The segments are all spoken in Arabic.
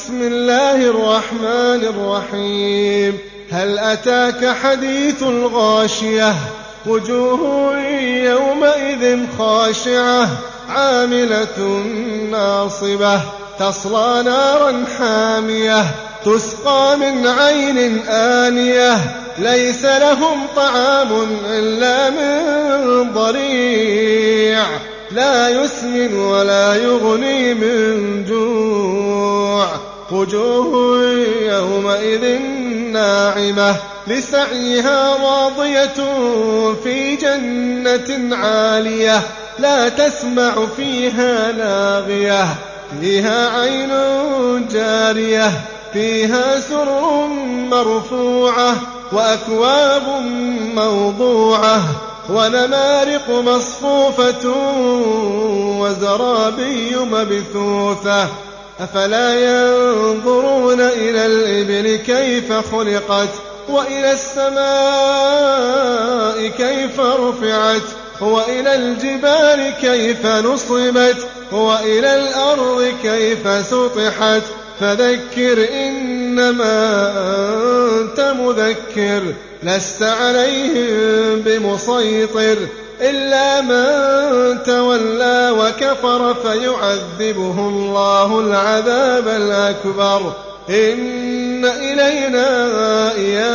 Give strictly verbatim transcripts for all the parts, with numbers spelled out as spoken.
بسم الله الرحمن الرحيم. هل أتاك حديث الغاشية وجوه يومئذ خاشعة عاملة ناصبة تصلى نارا حامية تسقى من عين آنية ليس لهم طعام إلا من ضريع لا يسمن ولا يغني من جوع وجوه يومئذ ناعمة لسعيها راضية في جنة عالية لا تسمع فيها لاغية فيها عين جارية فيها سرر مرفوعة وأكواب موضوعة ونمارق مصفوفة وزرابي مبثوثة أفلا ينظرون إلى الإبل كيف خلقت وإلى السماء كيف رفعت وإلى الجبال كيف نصبت وإلى الأرض كيف سطحت فذكر إنما أنت مذكر لست عليهم بمسيطر إلا من تولى وكفر فيعذبه الله العذاب الأكبر إن إلينا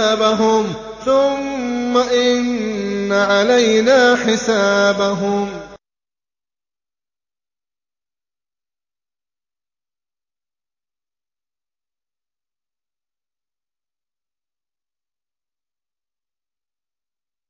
إيابهم ثم إن علينا حسابهم.